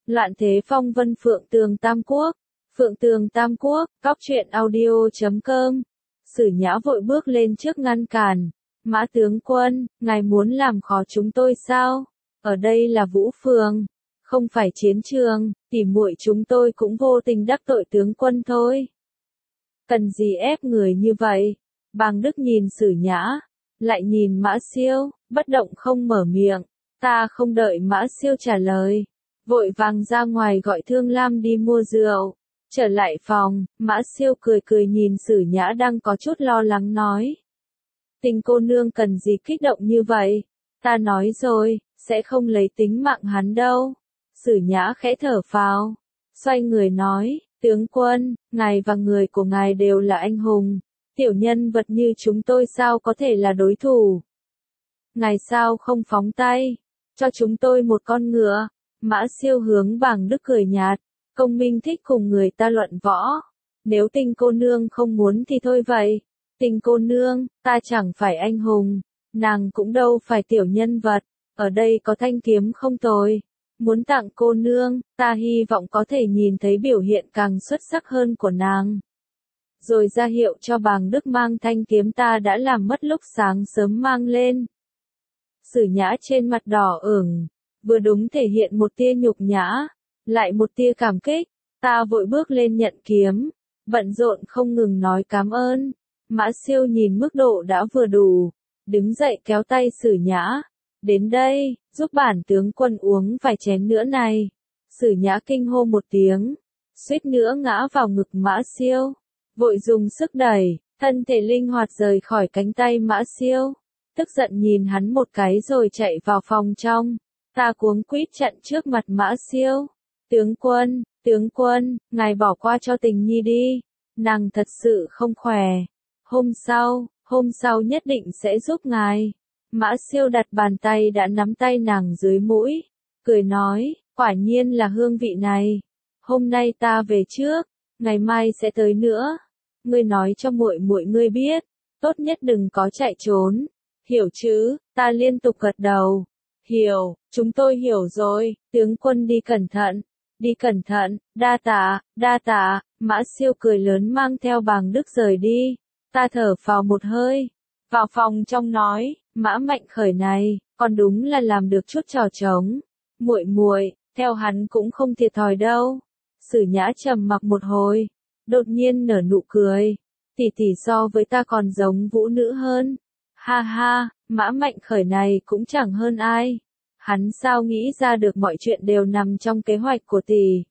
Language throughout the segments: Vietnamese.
Loạn thế phong vân Phượng Tường Tam Quốc. Phượng Tường Tam Quốc, cóc truyện audio.com. Sử Nhã vội bước lên trước ngăn cản. Mã tướng quân, ngài muốn làm khó chúng tôi sao? Ở đây là Vũ Phường, không phải chiến trường, tỉ muội chúng tôi cũng vô tình đắc tội tướng quân thôi. Cần gì ép người như vậy? Bàng Đức nhìn Sử Nhã, lại nhìn Mã Siêu, bất động không mở miệng. Ta không đợi Mã Siêu trả lời, vội vàng ra ngoài gọi Thương Lam đi mua rượu. Trở lại phòng, Mã Siêu cười cười nhìn Sử Nhã đang có chút lo lắng nói. Tình cô nương cần gì kích động như vậy? Ta nói rồi, sẽ không lấy tính mạng hắn đâu. Sử Nhã khẽ thở phào, xoay người nói, tướng quân, ngài và người của ngài đều là anh hùng. Tiểu nhân vật như chúng tôi sao có thể là đối thủ? Ngài sao không phóng tay, cho chúng tôi một con ngựa? Mã Siêu hướng Bàng Đức cười nhạt, công minh thích cùng người ta luận võ. Nếu Tình cô nương không muốn thì thôi vậy. Tình cô nương, ta chẳng phải anh hùng, nàng cũng đâu phải tiểu nhân vật, ở đây có thanh kiếm không tồi. Muốn tặng cô nương, ta hy vọng có thể nhìn thấy biểu hiện càng xuất sắc hơn của nàng. Rồi ra hiệu cho Bàng Đức mang thanh kiếm ta đã làm mất lúc sáng sớm mang lên. Sử Nhã trên mặt đỏ ửng, vừa đúng thể hiện một tia nhục nhã, lại một tia cảm kích. Ta vội bước lên nhận kiếm, bận rộn không ngừng nói cảm ơn. Mã Siêu nhìn mức độ đã vừa đủ, đứng dậy kéo tay Sử Nhã. Đến đây, giúp bản tướng quân uống vài chén nữa này. Sử Nhã kinh hô một tiếng, suýt nữa ngã vào ngực Mã Siêu. Vội dùng sức đẩy, thân thể linh hoạt rời khỏi cánh tay Mã Siêu. Tức giận nhìn hắn một cái rồi chạy vào phòng trong. Ta cuống quýt chặn trước mặt Mã Siêu. Tướng quân, ngài bỏ qua cho Tình Nhi đi. Nàng thật sự không khỏe. Hôm sau nhất định sẽ giúp ngài. Mã Siêu đặt bàn tay đã nắm tay nàng dưới mũi, cười nói, quả nhiên là hương vị này. Hôm nay ta về trước, ngày mai sẽ tới nữa. Ngươi nói cho muội muội ngươi biết, tốt nhất đừng có chạy trốn. Hiểu chứ? Ta liên tục gật đầu. Hiểu, chúng tôi hiểu rồi. Tướng quân đi cẩn thận. Đi cẩn thận, đa tạ. Mã Siêu cười lớn mang theo Bàng Đức rời đi. Ta thở phào một hơi, vào phòng trong nói, Mã Mạnh Khởi này, còn đúng là làm được chút trò trống. Muội, theo hắn cũng không thiệt thòi đâu. Sử Nhã trầm mặc một hồi, đột nhiên nở nụ cười. Tỷ so với ta còn giống vũ nữ hơn. Ha ha, Mã Mạnh Khởi này cũng chẳng hơn ai. Hắn sao nghĩ ra được mọi chuyện đều nằm trong kế hoạch của tỷ.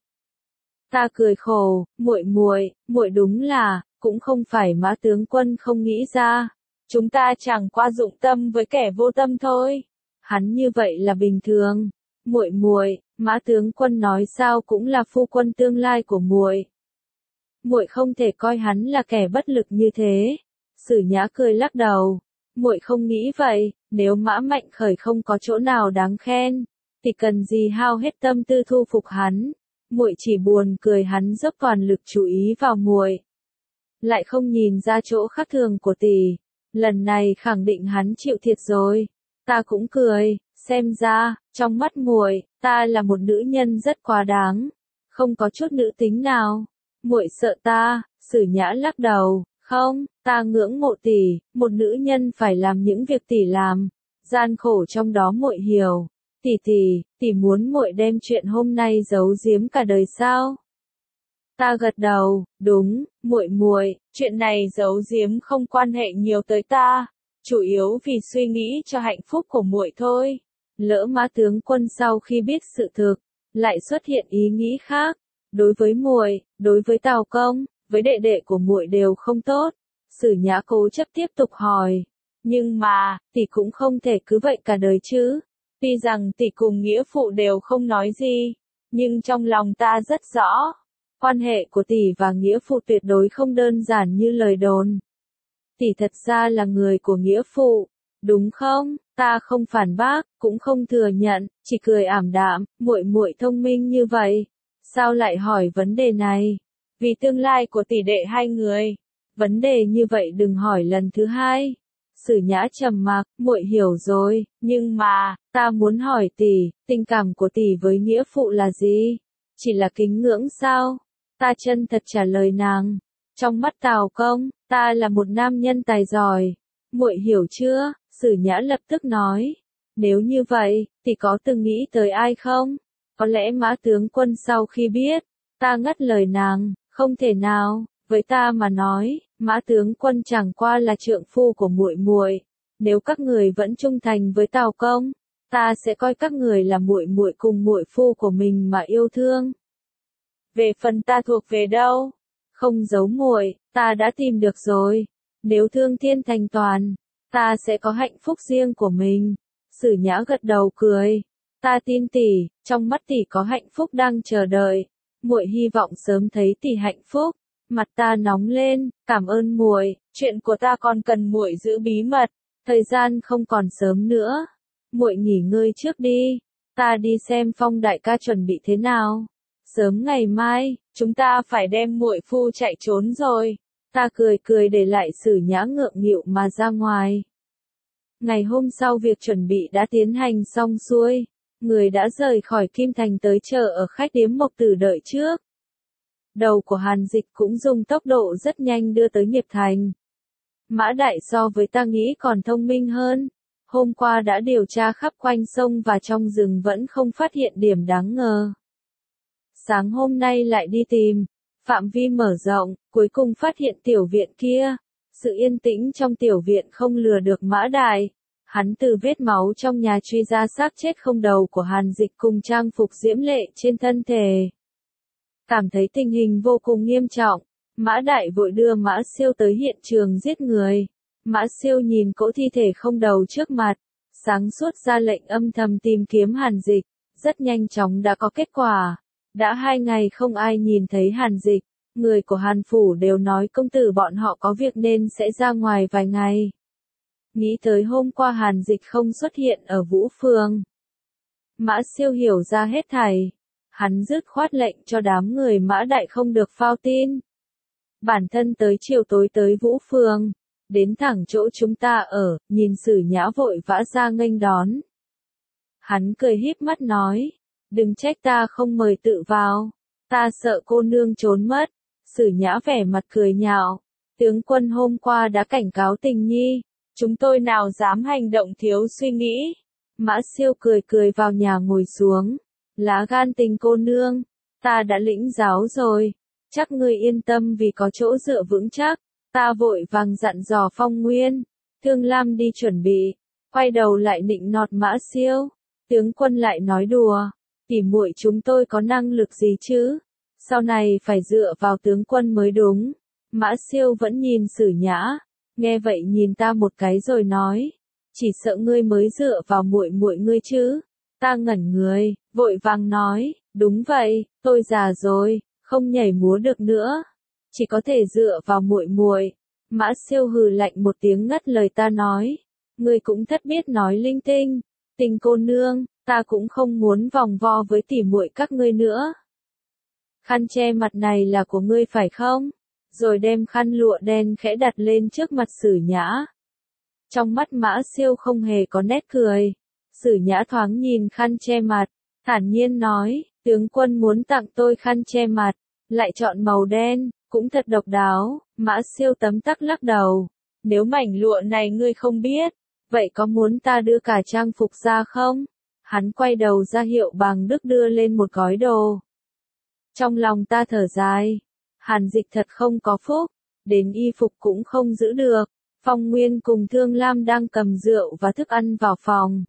Ta cười khổ, muội đúng là, cũng không phải Mã tướng quân không nghĩ ra. Chúng ta chẳng qua dụng tâm với kẻ vô tâm thôi. Hắn như vậy là bình thường. Muội, Mã tướng quân nói sao cũng là phu quân tương lai của muội. Muội không thể coi hắn là kẻ bất lực như thế. Sử Nhã cười lắc đầu. Muội không nghĩ vậy, nếu Mã Mạnh Khởi không có chỗ nào đáng khen, thì cần gì hao hết tâm tư thu phục hắn. Muội chỉ buồn cười hắn dốc toàn lực chú ý vào muội, lại không nhìn ra chỗ khác thường của tỷ. Lần này khẳng định hắn chịu thiệt rồi. Ta cũng cười, xem ra, trong mắt muội, ta là một nữ nhân rất quá đáng, không có chút nữ tính nào. Muội sợ ta? Sử Nhã lắc đầu, không, ta ngưỡng mộ tỷ, một nữ nhân phải làm những việc tỷ làm, gian khổ trong đó muội hiểu. Tỷ muốn muội đem chuyện hôm nay giấu giếm cả đời sao? Ta gật đầu, đúng, muội, chuyện này giấu giếm không quan hệ nhiều tới ta, chủ yếu vì suy nghĩ cho hạnh phúc của muội thôi. Lỡ Mã tướng quân sau khi biết sự thực, lại xuất hiện ý nghĩ khác, đối với muội, đối với Tào công, với đệ đệ của muội đều không tốt. Sử Nhã cố chấp tiếp tục hỏi, nhưng mà, tỷ cũng không thể cứ vậy cả đời chứ. Tuy rằng tỷ cùng nghĩa phụ đều không nói gì, nhưng trong lòng ta rất rõ. Quan hệ của tỷ và nghĩa phụ tuyệt đối không đơn giản như lời đồn. Tỷ thật ra là người của nghĩa phụ, đúng không? Ta không phản bác, cũng không thừa nhận, chỉ cười ảm đạm. Muội thông minh như vậy, sao lại hỏi vấn đề này? Vì tương lai của tỷ đệ hai người. Vấn đề như vậy đừng hỏi lần thứ hai. Sử Nhã trầm mặc, muội hiểu rồi, nhưng mà, ta muốn hỏi tỷ, tình cảm của tỷ với nghĩa phụ là gì? Chỉ là kính ngưỡng sao? Ta chân thật trả lời nàng. Trong mắt Tào Công, ta là một nam nhân tài giỏi. Muội hiểu chưa? Sử Nhã lập tức nói. Nếu như vậy, thì có từng nghĩ tới ai không? Có lẽ Mã tướng quân sau khi biết, ta ngắt lời nàng, không thể nào, với ta mà nói, Mã tướng quân chẳng qua là trượng phu của muội muội. Nếu các người vẫn trung thành với Tào Công, ta sẽ coi các người là muội muội cùng muội phu của mình mà yêu thương. Về phần ta thuộc về đâu? Không giấu muội, ta đã tìm được rồi. Nếu thương thiên thành toàn, ta sẽ có hạnh phúc riêng của mình. Sử Nhã gật đầu cười. Ta tin tỷ, trong mắt tỷ có hạnh phúc đang chờ đợi. Muội hy vọng sớm thấy tỷ hạnh phúc. Mặt ta nóng lên, cảm ơn muội, chuyện của ta còn cần muội giữ bí mật. Thời gian không còn sớm nữa. Muội nghỉ ngơi trước đi. Ta đi xem Phong đại ca chuẩn bị thế nào. Sớm ngày mai, chúng ta phải đem muội phu chạy trốn rồi. Ta cười cười để lại Sử Nhã ngượng nghịu mà ra ngoài. Ngày hôm sau việc chuẩn bị đã tiến hành xong xuôi. Người đã rời khỏi Kim Thành tới chờ ở khách điếm Mộc Tử đợi trước. Đầu của Hàn Dịch cũng dùng tốc độ rất nhanh đưa tới Nghiệp Thành. Mã Đại so với ta nghĩ còn thông minh hơn. Hôm qua đã điều tra khắp quanh sông và trong rừng vẫn không phát hiện điểm đáng ngờ. Sáng hôm nay lại đi tìm, phạm vi mở rộng, cuối cùng phát hiện tiểu viện kia. Sự yên tĩnh trong tiểu viện không lừa được Mã Đại. Hắn từ vết máu trong nhà truy ra xác chết không đầu của Hàn Dịch cùng trang phục diễm lệ trên thân thể. Cảm thấy tình hình vô cùng nghiêm trọng, Mã Đại vội đưa Mã Siêu tới hiện trường giết người. Mã Siêu nhìn cỗ thi thể không đầu trước mặt, sáng suốt ra lệnh âm thầm tìm kiếm Hàn Dịch, rất nhanh chóng đã có kết quả. Đã 2 ngày không ai nhìn thấy Hàn Dịch, người của Hàn Phủ đều nói công tử bọn họ có việc nên sẽ ra ngoài vài ngày. Nghĩ tới hôm qua Hàn Dịch không xuất hiện ở Vũ Phường. Mã Siêu hiểu ra hết thảy. Hắn dứt khoát lệnh cho đám người Mã Đại không được phao tin. Bản thân tới chiều tối tới Vũ Phường, đến thẳng chỗ chúng ta ở, nhìn Sử Nhã vội vã ra nghênh đón. Hắn cười híp mắt nói, đừng trách ta không mời tự vào, ta sợ cô nương trốn mất. Sử Nhã vẻ mặt cười nhạo, tướng quân hôm qua đã cảnh cáo Tình Nhi, chúng tôi nào dám hành động thiếu suy nghĩ. Mã Siêu cười cười vào nhà ngồi xuống, lá gan Tình cô nương, ta đã lĩnh giáo rồi, chắc ngươi yên tâm vì có chỗ dựa vững chắc. Ta vội vàng dặn dò Phong Nguyên, Thương Lam đi chuẩn bị, quay đầu lại nịnh nọt Mã Siêu, tướng quân lại nói đùa, tỉ muội chúng tôi có năng lực gì chứ, sau này phải dựa vào tướng quân mới đúng. Mã Siêu vẫn nhìn Sử Nhã, nghe vậy nhìn ta một cái rồi nói, chỉ sợ ngươi mới dựa vào muội muội ngươi chứ. Ta ngẩn người, vội vàng nói, đúng vậy, tôi già rồi, không nhảy múa được nữa, chỉ có thể dựa vào muội muội. Mã Siêu hừ lạnh một tiếng ngắt lời ta nói, ngươi cũng thất biết nói linh tinh, Tình cô nương, ta cũng không muốn vòng vo với tỉ muội các ngươi nữa. Khăn che mặt này là của ngươi phải không? Rồi đem khăn lụa đen khẽ đặt lên trước mặt Sử Nhã. Trong mắt Mã Siêu không hề có nét cười. Sử Nhã thoáng nhìn khăn che mặt, thản nhiên nói, tướng quân muốn tặng tôi khăn che mặt, lại chọn màu đen, cũng thật độc đáo. Mã Siêu tấm tắc lắc đầu, nếu mảnh lụa này ngươi không biết, vậy có muốn ta đưa cả trang phục ra không? Hắn quay đầu ra hiệu Bàng Đức đưa lên một gói đồ. Trong lòng ta thở dài, Hàn Dịch thật không có phúc, đến y phục cũng không giữ được. Phong Nguyên cùng Thương Lam đang cầm rượu và thức ăn vào phòng.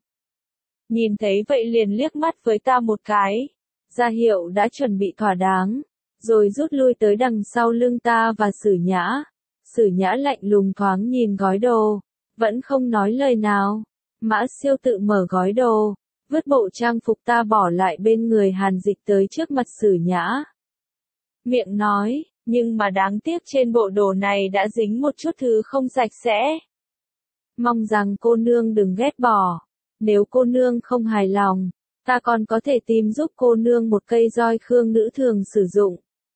Nhìn thấy vậy liền liếc mắt với ta một cái, ra hiệu đã chuẩn bị thỏa đáng, rồi rút lui tới đằng sau lưng ta và Sử Nhã. Sử Nhã lạnh lùng thoáng nhìn gói đồ, vẫn không nói lời nào. Mã Siêu tự mở gói đồ, vứt bộ trang phục ta bỏ lại bên người Hàn Dịch tới trước mặt Sử Nhã. Miệng nói, nhưng mà đáng tiếc trên bộ đồ này đã dính một chút thứ không sạch sẽ. Mong rằng cô nương đừng ghét bỏ. Nếu cô nương không hài lòng, ta còn có thể tìm giúp cô nương một cây roi khương nữ thường sử dụng.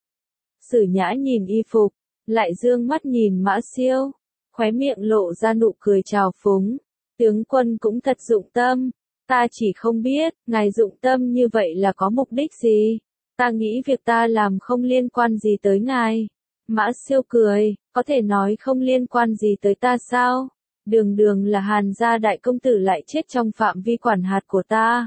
Sử Nhã nhìn y phục, lại dương mắt nhìn Mã Siêu, khóe miệng lộ ra nụ cười trào phúng. Tướng quân cũng thật dụng tâm, ta chỉ không biết, ngài dụng tâm như vậy là có mục đích gì. Ta nghĩ việc ta làm không liên quan gì tới ngài. Mã Siêu cười, có thể nói không liên quan gì tới ta sao? Đường đường là Hàn gia đại công tử lại chết trong phạm vi quản hạt của ta.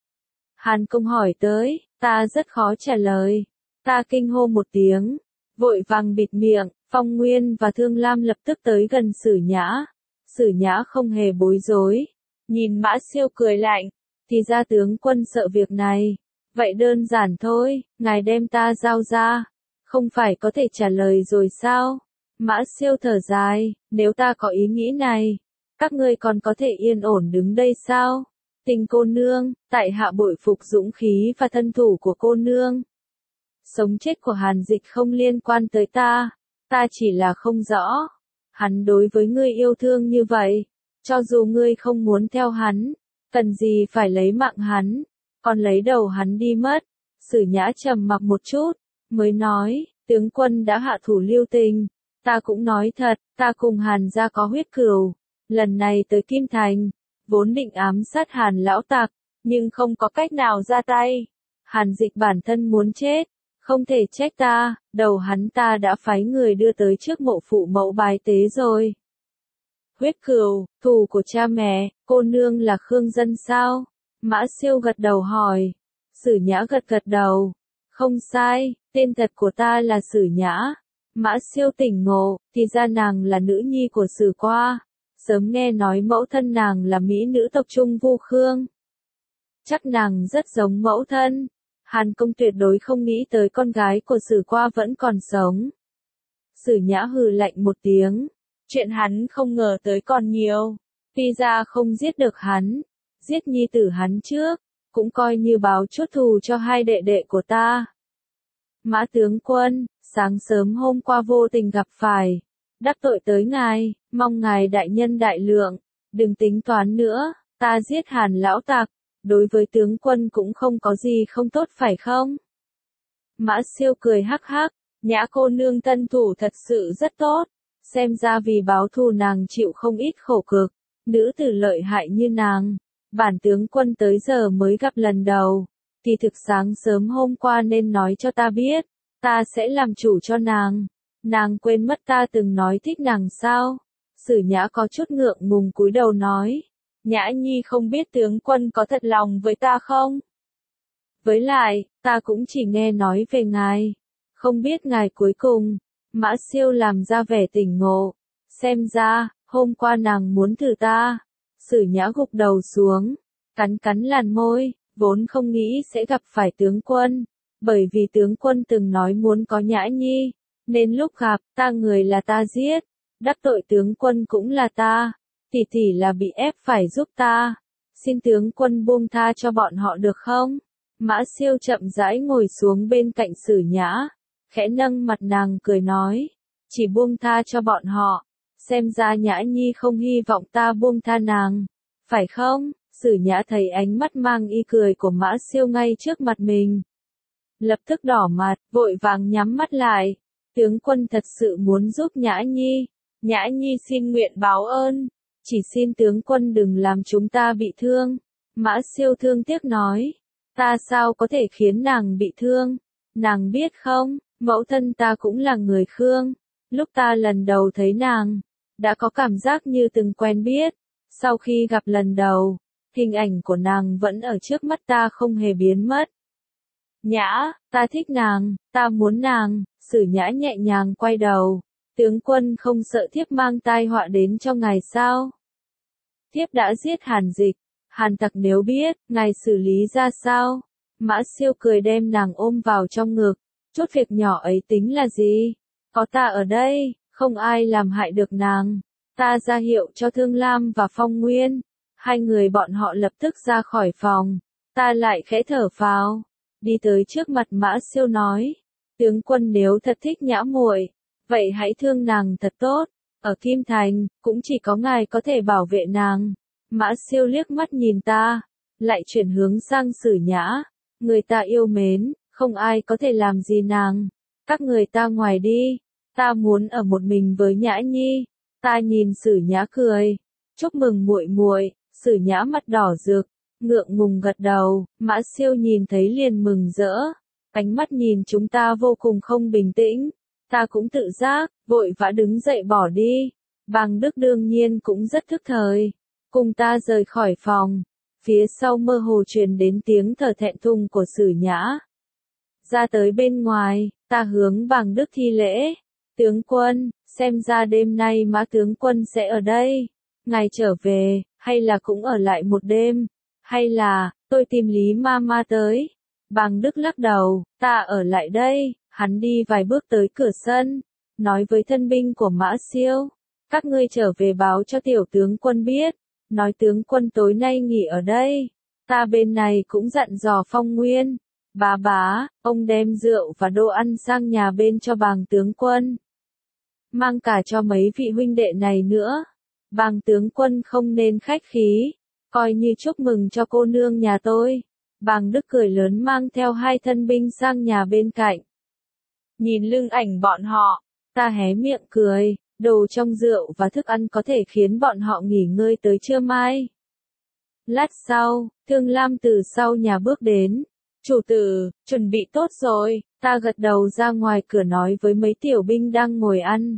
Hàn Công hỏi tới, ta rất khó trả lời. Ta kinh hô một tiếng, vội vàng bịt miệng. Phong Nguyên và Thương Lam lập tức tới gần Sử Nhã. Sử Nhã không hề bối rối, nhìn Mã Siêu cười lạnh, thì ra tướng quân sợ việc này. Vậy đơn giản thôi, ngài đem ta giao ra, không phải có thể trả lời rồi sao? Mã Siêu thở dài, nếu ta có ý nghĩ này, các ngươi còn có thể yên ổn đứng đây sao? Tình cô nương, tại hạ bội phục dũng khí và thân thủ của cô nương. Sống chết của Hàn Dịch không liên quan tới ta chỉ là không rõ. Hắn đối với ngươi yêu thương như vậy, cho dù ngươi không muốn theo hắn, cần gì phải lấy mạng hắn, còn lấy đầu hắn đi mất. Sử Nhã trầm mặc một chút, mới nói, tướng quân đã hạ thủ lưu tình, ta cũng nói thật, ta cùng Hàn gia có huyết cừu, lần này tới Kim Thành, vốn định ám sát Hàn lão tặc, nhưng không có cách nào ra tay. Hàn Dịch bản thân muốn chết, không thể trách ta, đầu hắn ta đã phái người đưa tới trước mộ phụ mẫu bái tế rồi. Huyết cừu, thù của cha mẹ, cô nương là Khương Dân sao? Mã Siêu gật đầu hỏi. Sử Nhã gật gật đầu. Không sai, tên thật của ta là Sử Nhã. Mã Siêu tỉnh ngộ, thì ra nàng là nữ nhi của Sử Qua. Sớm nghe nói mẫu thân nàng là mỹ nữ tộc Trung Vu Khương. Chắc nàng rất giống mẫu thân. Hàn Công tuyệt đối không nghĩ tới con gái của Sử Qua vẫn còn sống. Sử Nhã hừ lạnh một tiếng. Chuyện hắn không ngờ tới còn nhiều. Tuy ra không giết được hắn, giết nhi tử hắn trước, cũng coi như báo chút thù cho hai đệ đệ của ta. Mã tướng quân, sáng sớm hôm qua vô tình gặp phải, đắc tội tới ngài, mong ngài đại nhân đại lượng, đừng tính toán nữa, ta giết Hàn lão tặc, đối với tướng quân cũng không có gì không tốt phải không? Mã Siêu cười hắc hắc, Nhã cô nương thân thủ thật sự rất tốt, xem ra vì báo thù nàng chịu không ít khổ cực, nữ tử lợi hại như nàng. Bản tướng quân tới giờ mới gặp lần đầu, kỳ thực sáng sớm hôm qua nên nói cho ta biết, ta sẽ làm chủ cho nàng. Nàng quên mất ta từng nói thích nàng sao? Sử Nhã có chút ngượng ngùng cúi đầu nói, Nhã nhi không biết tướng quân có thật lòng với ta không? Với lại, ta cũng chỉ nghe nói về ngài, không biết ngài cuối cùng. Mã Siêu làm ra vẻ tỉnh ngộ, xem ra, hôm qua nàng muốn thử ta. Sử Nhã gục đầu xuống, cắn cắn làn môi, vốn không nghĩ sẽ gặp phải tướng quân, bởi vì tướng quân từng nói muốn có Nhã nhi, nên lúc gặp, ta người là ta giết, đắc tội tướng quân cũng là ta, tỷ tỷ là bị ép phải giúp ta, xin tướng quân buông tha cho bọn họ được không? Mã Siêu chậm rãi ngồi xuống bên cạnh Sử Nhã, khẽ nâng mặt nàng cười nói, chỉ buông tha cho bọn họ. Xem ra Nhã nhi không hy vọng ta buông tha nàng, phải không? Sử Nhã thấy ánh mắt mang y cười của Mã Siêu ngay trước mặt mình, lập tức đỏ mặt, vội vàng nhắm mắt lại. Tướng quân thật sự muốn giúp Nhã nhi. Nhã nhi xin nguyện báo ơn, chỉ xin tướng quân đừng làm chúng ta bị thương. Mã Siêu thương tiếc nói, ta sao có thể khiến nàng bị thương? Nàng biết không, mẫu thân ta cũng là người Khương. Lúc ta lần đầu thấy nàng, đã có cảm giác như từng quen biết. Sau khi gặp lần đầu, hình ảnh của nàng vẫn ở trước mắt ta không hề biến mất. Nhã, ta thích nàng, ta muốn nàng. Sử Nhã nhẹ nhàng quay đầu. Tướng quân không sợ thiếp mang tai họa đến cho ngài sao? Thiếp đã giết Hàn Dịch, Hàn tặc nếu biết, ngài xử lý ra sao? Mã Siêu cười đem nàng ôm vào trong ngực. Chút việc nhỏ ấy tính là gì? Có ta ở đây, không ai làm hại được nàng. Ta ra hiệu cho Thương Lam và Phong Nguyên. Hai người bọn họ lập tức ra khỏi phòng. Ta lại khẽ thở phào, đi tới trước mặt Mã Siêu nói, tướng quân nếu thật thích Nhã muội, vậy hãy thương nàng thật tốt. Ở Kim Thành, cũng chỉ có ngài có thể bảo vệ nàng. Mã Siêu liếc mắt nhìn ta, lại chuyển hướng sang Sử Nhã. Người ta yêu mến, không ai có thể làm gì nàng. Các người ta ngoài đi, ta muốn ở một mình với Nhã nhi. Ta nhìn Sử Nhã cười, chúc mừng muội muội. Sử Nhã mặt đỏ rực, ngượng ngùng gật đầu. Mã Siêu nhìn thấy liền mừng rỡ, Ánh mắt nhìn chúng ta vô cùng không bình tĩnh. Ta cũng tự giác, vội vã đứng dậy bỏ đi. Bàng Đức đương nhiên cũng rất thức thời. Cùng ta rời khỏi phòng. Phía sau mơ hồ truyền đến tiếng thở thẹn thùng của Sử Nhã. Ra tới bên ngoài, ta hướng Bàng Đức thi lễ. Tướng quân, xem ra đêm nay Mã tướng quân sẽ ở đây. Ngài trở về, hay là cũng ở lại một đêm? Hay là, tôi tìm Lý Mama tới? Bàng Đức lắc đầu, ta ở lại đây. Hắn đi vài bước tới cửa sân, nói với thân binh của Mã Siêu. Các ngươi trở về báo cho tiểu tướng quân biết. Nói tướng quân tối nay nghỉ ở đây. Ta bên này cũng dặn dò Phong Nguyên. Bá, ông đem rượu và đồ ăn sang nhà bên cho Bàng tướng quân. Mang cả cho mấy vị huynh đệ này nữa. Bàng tướng quân không nên khách khí. Coi như chúc mừng cho cô nương nhà tôi. Bàng Đức cười lớn mang theo hai thân binh sang nhà bên cạnh. Nhìn lưng ảnh bọn họ, ta hé miệng cười. Đồ trong rượu và thức ăn có thể khiến bọn họ nghỉ ngơi tới trưa mai. Lát sau, Thương Lam từ sau nhà bước đến. Chủ tử, chuẩn bị tốt rồi. Ta gật đầu ra ngoài cửa nói với mấy tiểu binh đang ngồi ăn.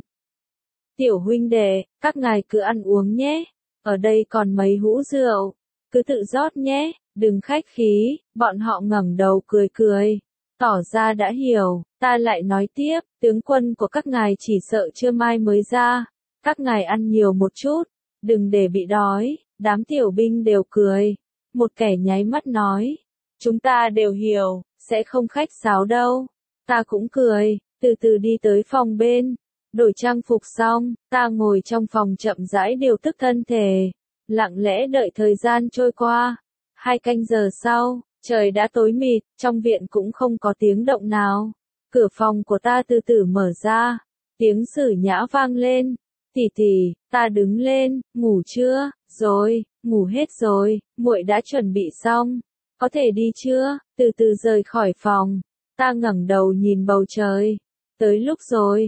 Tiểu huynh đệ, các ngài cứ ăn uống nhé. Ở đây còn mấy hũ rượu. Cứ tự rót nhé, đừng khách khí. Bọn họ ngẩng đầu cười. Tỏ ra đã hiểu. Ta lại nói tiếp, tướng quân của các ngài chỉ sợ trưa mai mới ra. Các ngài ăn nhiều một chút. Đừng để bị đói. Đám tiểu binh đều cười. Một kẻ nháy mắt nói. Chúng ta đều hiểu, sẽ không khách sáo đâu. Ta cũng cười, từ từ đi tới phòng bên. Đổi trang phục xong, ta ngồi trong phòng chậm rãi điều tức thân thể. Lặng lẽ đợi thời gian trôi qua. 2 canh giờ sau, trời đã tối mịt, trong viện cũng không có tiếng động nào. Cửa phòng của ta từ từ mở ra. Tiếng Sử Nhã vang lên. Tỷ, ta đứng lên, ngủ chưa? Rồi, ngủ hết rồi, muội đã chuẩn bị xong. Có thể đi chưa? Từ từ rời khỏi phòng. Ta ngẩng đầu nhìn bầu trời. Tới lúc rồi,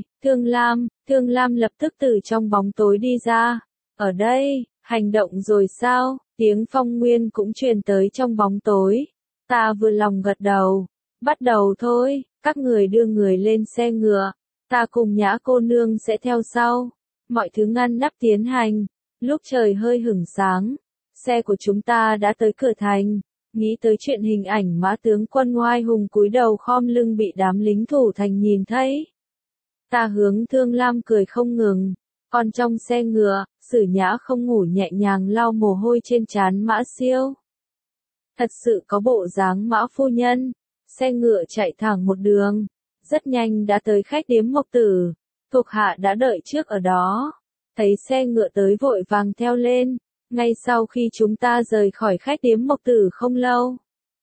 Thương Lam lập tức từ trong bóng tối đi ra. Ở đây, hành động rồi sao? Tiếng Phong Nguyên cũng truyền tới trong bóng tối. Ta vừa lòng gật đầu. Bắt đầu thôi, các người đưa người lên xe ngựa. Ta cùng Nhã cô nương sẽ theo sau. Mọi thứ ngăn nắp tiến hành. Lúc trời hơi hửng sáng, xe của chúng ta đã tới cửa thành. Nghĩ tới chuyện hình ảnh Mã tướng quân oai hùng cúi đầu khom lưng bị đám lính thủ thành nhìn thấy. Ta hướng Thương Lam cười không ngừng. Còn trong xe ngựa, Sử Nhã không ngủ nhẹ nhàng lau mồ hôi trên trán Mã Siêu. Thật sự có bộ dáng Mã phu nhân. Xe ngựa chạy thẳng một đường. Rất nhanh đã tới khách điếm Mộc Tử. Thuộc hạ đã đợi trước ở đó. Thấy xe ngựa tới vội vàng theo lên. Ngay sau khi chúng ta rời khỏi khách điếm Mộc Tử không lâu.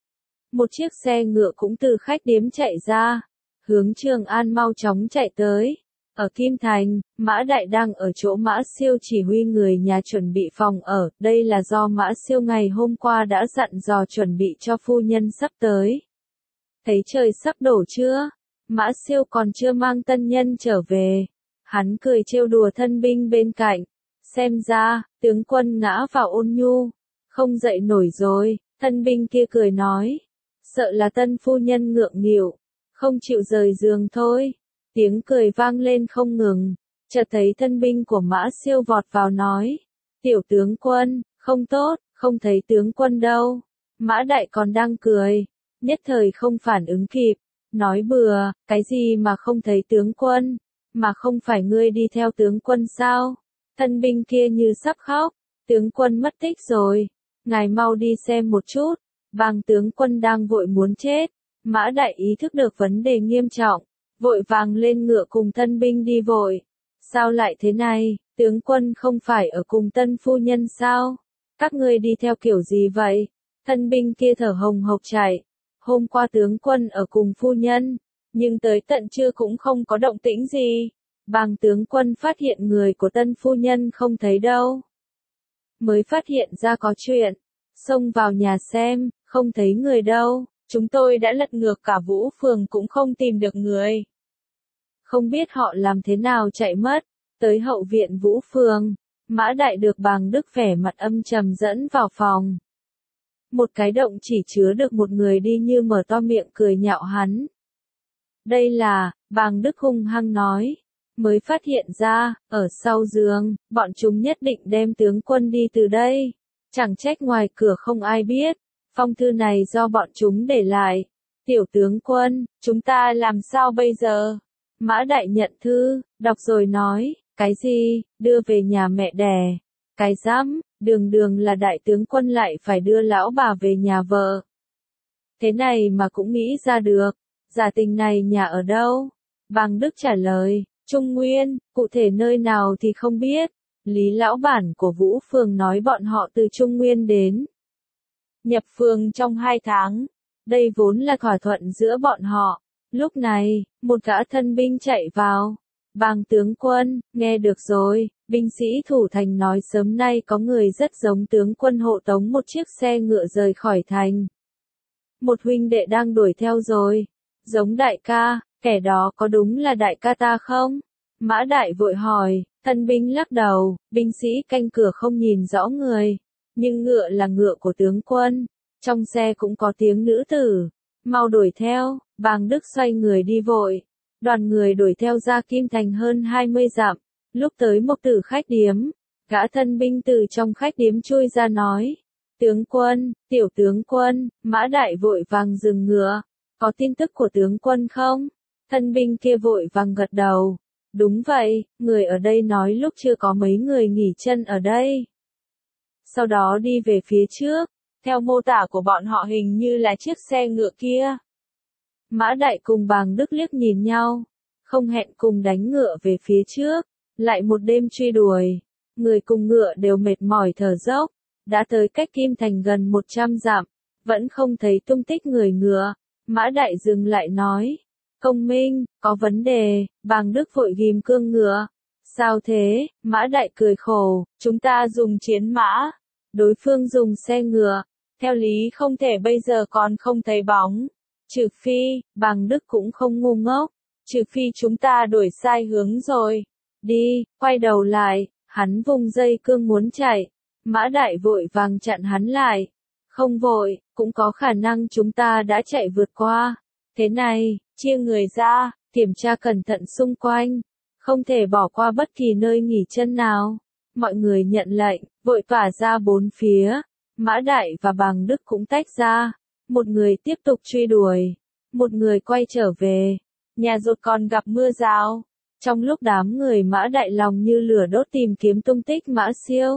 Một chiếc xe ngựa cũng từ khách điếm chạy ra. Hướng Trường An mau chóng chạy tới. Ở Kim Thành, Mã Đại đang ở chỗ Mã Siêu chỉ huy người nhà chuẩn bị phòng ở. Đây là do Mã Siêu ngày hôm qua đã dặn dò chuẩn bị cho phu nhân sắp tới. Thấy trời sắp đổ chưa? Mã Siêu còn chưa mang tân nhân trở về. Hắn cười trêu đùa thân binh bên cạnh. Xem ra, tướng quân ngã vào ôn nhu. Không dậy nổi rồi, thân binh kia cười nói. Sợ là tân phu nhân ngượng nghịu. Không chịu rời giường thôi. Tiếng cười vang lên không ngừng. Chợt thấy thân binh của Mã Siêu vọt vào nói. Tiểu tướng quân, không tốt, không thấy tướng quân đâu. Mã Đại còn đang cười. Nhất thời không phản ứng kịp. Nói bừa, cái gì mà không thấy tướng quân. Mà không phải ngươi đi theo tướng quân sao? Thân binh kia như sắp khóc. Tướng quân mất tích rồi. Ngài mau đi xem một chút. Bàng tướng quân đang vội muốn chết. Mã Đại ý thức được vấn đề nghiêm trọng. Vội vàng lên ngựa cùng thân binh đi vội. Sao lại thế này? Tướng quân không phải ở cùng tân phu nhân sao? Các ngươi đi theo kiểu gì vậy? Thân binh kia thở hồng hộc chạy. Hôm qua tướng quân ở cùng phu nhân. Nhưng tới tận trưa cũng không có động tĩnh gì. Bàng tướng quân phát hiện người của tân phu nhân không thấy đâu. Mới phát hiện ra có chuyện. Xông vào nhà xem, không thấy người đâu. Chúng tôi đã lật ngược cả Vũ Phường cũng không tìm được người. Không biết họ làm thế nào chạy mất. Tới hậu viện Vũ Phường, Mã Đại được Bàng Đức vẻ mặt âm trầm dẫn vào phòng. Một cái động chỉ chứa được một người đi như mở to miệng cười nhạo hắn. Đây là, Bàng Đức hung hăng nói. Mới phát hiện ra, ở sau giường, bọn chúng nhất định đem tướng quân đi từ đây. Chẳng trách ngoài cửa không ai biết. Phong thư này do bọn chúng để lại. Tiểu tướng quân, chúng ta làm sao bây giờ? Mã Đại nhận thư, đọc rồi nói, cái gì, đưa về nhà mẹ đẻ. Cái dám, đường đường là đại tướng quân lại phải đưa lão bà về nhà vợ. Thế này mà cũng nghĩ ra được, giả tình này nhà ở đâu? Bàng Đức trả lời, Trung Nguyên, cụ thể nơi nào thì không biết. Lý lão bản của Vũ Phường nói bọn họ từ Trung Nguyên đến. Nhập phường trong 2 tháng. Đây vốn là thỏa thuận giữa bọn họ. Lúc này, một gã thân binh chạy vào. Bàng tướng quân, nghe được rồi, binh sĩ thủ thành nói sớm nay có người rất giống tướng quân hộ tống một chiếc xe ngựa rời khỏi thành. Một huynh đệ đang đuổi theo rồi. Giống đại ca, kẻ đó có đúng là đại ca ta không? Mã Đại vội hỏi, thân binh lắc đầu, binh sĩ canh cửa không nhìn rõ người. Nhưng ngựa là ngựa của tướng quân. Trong xe cũng có tiếng nữ tử. Mau đuổi theo, Bàng Đức xoay người đi vội. Đoàn người đuổi theo ra Kim Thành hơn 20 dặm. Lúc tới Mộc Tử khách điếm, gã thân binh từ trong khách điếm chui ra nói. Tướng quân, tiểu tướng quân, Mã Đại vội vàng dừng ngựa. Có tin tức của tướng quân không? Thân binh kia vội vàng gật đầu. Đúng vậy, người ở đây nói lúc chưa có mấy người nghỉ chân ở đây. Sau đó đi về phía trước. Theo mô tả của bọn họ hình như là chiếc xe ngựa kia. Mã Đại cùng Bàng Đức liếc nhìn nhau. Không hẹn cùng đánh ngựa về phía trước. Lại một đêm truy đuổi. Người cùng ngựa đều mệt mỏi thở dốc. Đã tới cách Kim Thành gần 100 dặm. Vẫn không thấy tung tích người ngựa. Mã Đại dừng lại nói. Công minh, có vấn đề. Bàng Đức vội ghim cương ngựa. Sao thế? Mã Đại cười khổ. Chúng ta dùng chiến mã. Đối phương dùng xe ngựa. Theo lý không thể bây giờ còn không thấy bóng. Trừ phi, Bàng Đức cũng không ngu ngốc. Trừ phi chúng ta đổi sai hướng rồi. Đi, quay đầu lại. Hắn vùng dây cương muốn chạy. Mã Đại vội vàng chặn hắn lại. Không vội, cũng có khả năng chúng ta đã chạy vượt qua. Thế này, chia người ra, kiểm tra cẩn thận xung quanh. Không thể bỏ qua bất kỳ nơi nghỉ chân nào. Mọi người nhận lệnh, vội tỏa ra bốn phía. Mã Đại và Bàng Đức cũng tách ra. Một người tiếp tục truy đuổi. Một người quay trở về. Nhà rột còn gặp mưa rào. Trong lúc đám người Mã Đại lòng như lửa đốt tìm kiếm tung tích Mã Siêu.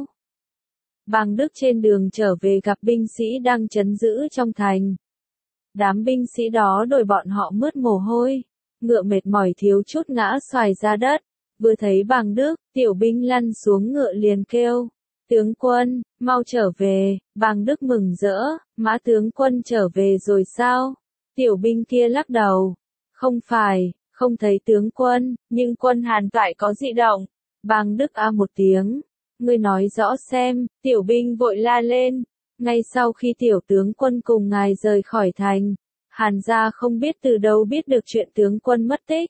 Bàng Đức trên đường trở về gặp binh sĩ đang trấn giữ trong thành. Đám binh sĩ đó đuổi bọn họ mướt mồ hôi. Ngựa mệt mỏi thiếu chút ngã xoài ra đất. Vừa thấy Bàng Đức, tiểu binh lăn xuống ngựa liền kêu. Tướng quân, mau trở về. Bàng Đức mừng rỡ. Mã tướng quân trở về rồi sao? Tiểu binh kia lắc đầu. Không phải, không thấy tướng quân, nhưng quân Hàn Toại có dị động. Bàng Đức a một tiếng. Ngươi nói rõ xem, tiểu binh vội la lên. Ngay sau khi tiểu tướng quân cùng ngài rời khỏi thành, Hàn gia không biết từ đâu biết được chuyện tướng quân mất tích.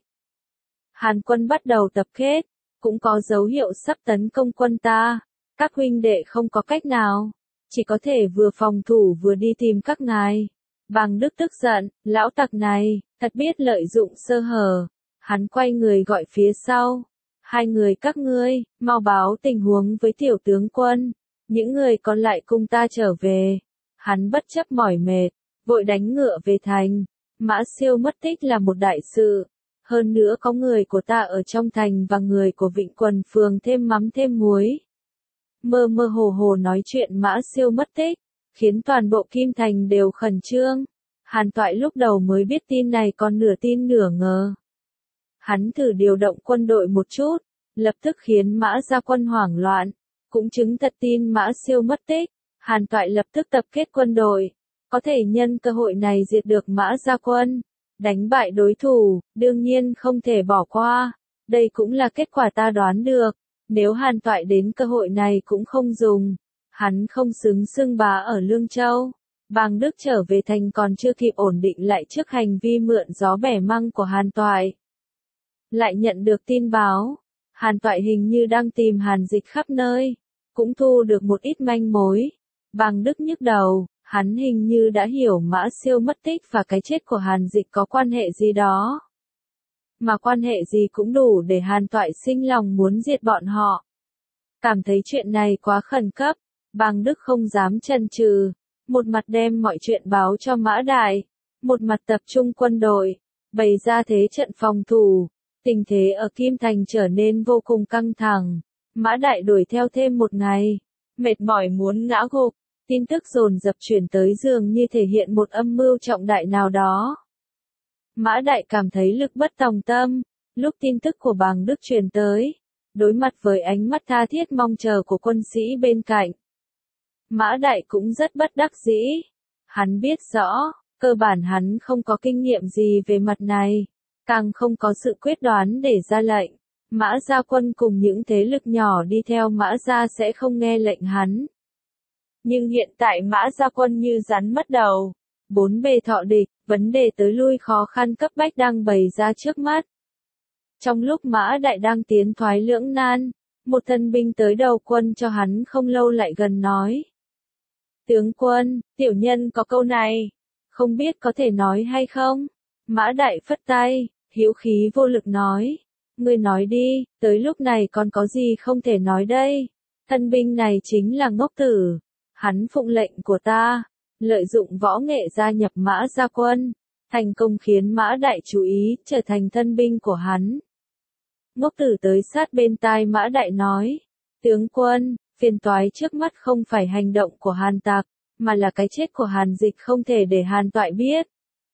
Hàn quân bắt đầu tập kết, cũng có dấu hiệu sắp tấn công quân ta. Các huynh đệ không có cách nào, chỉ có thể vừa phòng thủ vừa đi tìm các ngài. Bàng Đức tức giận, lão tặc này, thật biết lợi dụng sơ hở. Hắn quay người gọi phía sau. Hai người các ngươi, mau báo tình huống với tiểu tướng quân. Những người còn lại cùng ta trở về. Hắn bất chấp mỏi mệt, vội đánh ngựa về thành. Mã Siêu mất tích là một đại sự. Hơn nữa có người của ta ở trong thành và người của Vịnh Quần phường thêm mắm thêm muối. Mơ mơ hồ hồ nói chuyện Mã Siêu mất tích, khiến toàn bộ Kim Thành đều khẩn trương. Hàn Toại lúc đầu mới biết tin này còn nửa tin nửa ngờ. Hắn thử điều động quân đội một chút, lập tức khiến Mã Gia quân hoảng loạn, cũng chứng thật tin Mã Siêu mất tích. Hàn Toại lập tức tập kết quân đội, có thể nhân cơ hội này diệt được Mã Gia quân, đánh bại đối thủ, đương nhiên không thể bỏ qua. Đây cũng là kết quả ta đoán được, nếu Hàn Toại đến cơ hội này cũng không dùng, hắn không xứng xưng bá ở Lương Châu. Bàng Đức trở về thành còn chưa kịp ổn định lại trước hành vi mượn gió bẻ măng của Hàn Toại. Lại nhận được tin báo, Hàn Toại hình như đang tìm Hàn Dịch khắp nơi, cũng thu được một ít manh mối. Bàng Đức nhức đầu, hắn hình như đã hiểu Mã Siêu mất tích và cái chết của Hàn Dịch có quan hệ gì đó. mà quan hệ gì cũng đủ để Hàn Toại sinh lòng muốn diệt bọn họ. Cảm thấy chuyện này quá khẩn cấp, Bàng Đức không dám chần chừ, một mặt đem mọi chuyện báo cho Mã Đại, một mặt tập trung quân đội, bày ra thế trận phòng thủ. Tình thế ở Kim Thành trở nên vô cùng căng thẳng. Mã Đại đuổi theo thêm một ngày, mệt mỏi muốn ngã gục, tin tức dồn dập chuyển tới dường như thể hiện một âm mưu trọng đại nào đó. Mã Đại cảm thấy lực bất tòng tâm, lúc tin tức của Bàng Đức truyền tới, đối mặt với ánh mắt tha thiết mong chờ của quân sĩ bên cạnh. Mã Đại cũng rất bất đắc dĩ, hắn biết rõ, cơ bản hắn không có kinh nghiệm gì về mặt này, càng không có sự quyết đoán để ra lệnh. Mã Gia Quân cùng những thế lực nhỏ đi theo Mã Gia sẽ không nghe lệnh hắn. Nhưng hiện tại Mã Gia Quân như rắn mất đầu, bốn bề thọ địch, vấn đề tới lui khó khăn cấp bách đang bày ra trước mắt. Trong lúc Mã Đại đang tiến thoái lưỡng nan, một thân binh tới đầu quân cho hắn không lâu lại gần nói. Tướng quân, tiểu nhân có câu này, không biết có thể nói hay không? Mã Đại phất tay, hữu khí vô lực nói. Ngươi nói đi, tới lúc này còn có gì không thể nói đây? Thân binh này chính là Ngốc Tử. Hắn phụng lệnh của ta, lợi dụng võ nghệ gia nhập Mã Gia Quân, thành công khiến Mã Đại chú ý, trở thành thân binh của hắn. Ngốc Tử tới sát bên tai Mã Đại nói, tướng quân, phiền toái trước mắt không phải hành động của Hàn Tặc, mà là cái chết của Hàn Dịch không thể để Hàn Toại biết.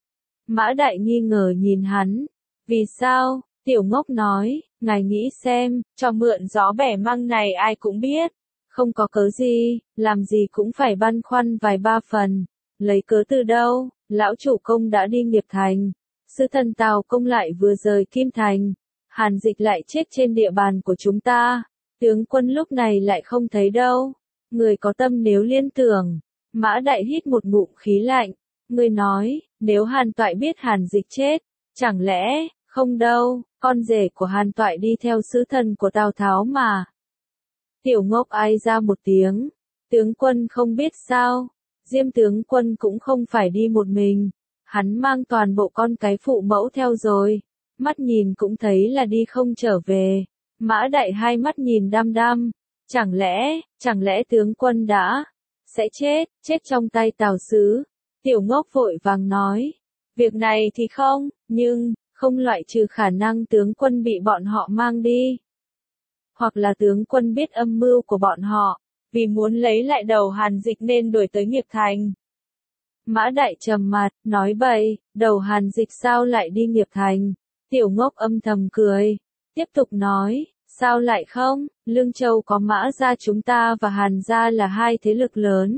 Mã Đại nghi ngờ nhìn hắn, vì sao? Tiểu Ngốc nói, ngài nghĩ xem, cho mượn gió bẻ măng này ai cũng biết. Không có cớ gì, làm gì cũng phải băn khoăn vài ba phần. Lấy cớ từ đâu, lão chủ công đã đi Nghiệp Thành. Sư thần Tào công lại vừa rời Kim Thành. Hàn Dịch lại chết trên địa bàn của chúng ta. Tướng quân lúc này lại không thấy đâu. Người có tâm nếu liên tưởng. Mã Đại hít một ngụm khí lạnh. Người nói, nếu Hàn Toại biết Hàn Dịch chết, chẳng lẽ, không đâu, con rể của Hàn Toại đi theo sứ thần của Tào Tháo mà. Tiểu Ngốc ai ra một tiếng, tướng quân không biết sao, Diêm tướng quân cũng không phải đi một mình, hắn mang toàn bộ con cái phụ mẫu theo rồi, mắt nhìn cũng thấy là đi không trở về. Mã Đại hai mắt nhìn đăm đăm, chẳng lẽ tướng quân sẽ chết trong tay Tào Sứ. Tiểu Ngốc vội vàng nói, việc này thì không, nhưng không loại trừ khả năng tướng quân bị bọn họ mang đi. Hoặc là tướng quân biết âm mưu của bọn họ, vì muốn lấy lại đầu Hàn Dịch nên đuổi tới Nghiệp Thành. Mã Đại trầm mặt, nói bậy, đầu Hàn Dịch sao lại đi Nghiệp Thành? Tiểu Ngốc âm thầm cười, tiếp tục nói, sao lại không, Lương Châu có Mã gia chúng ta và Hàn gia là hai thế lực lớn.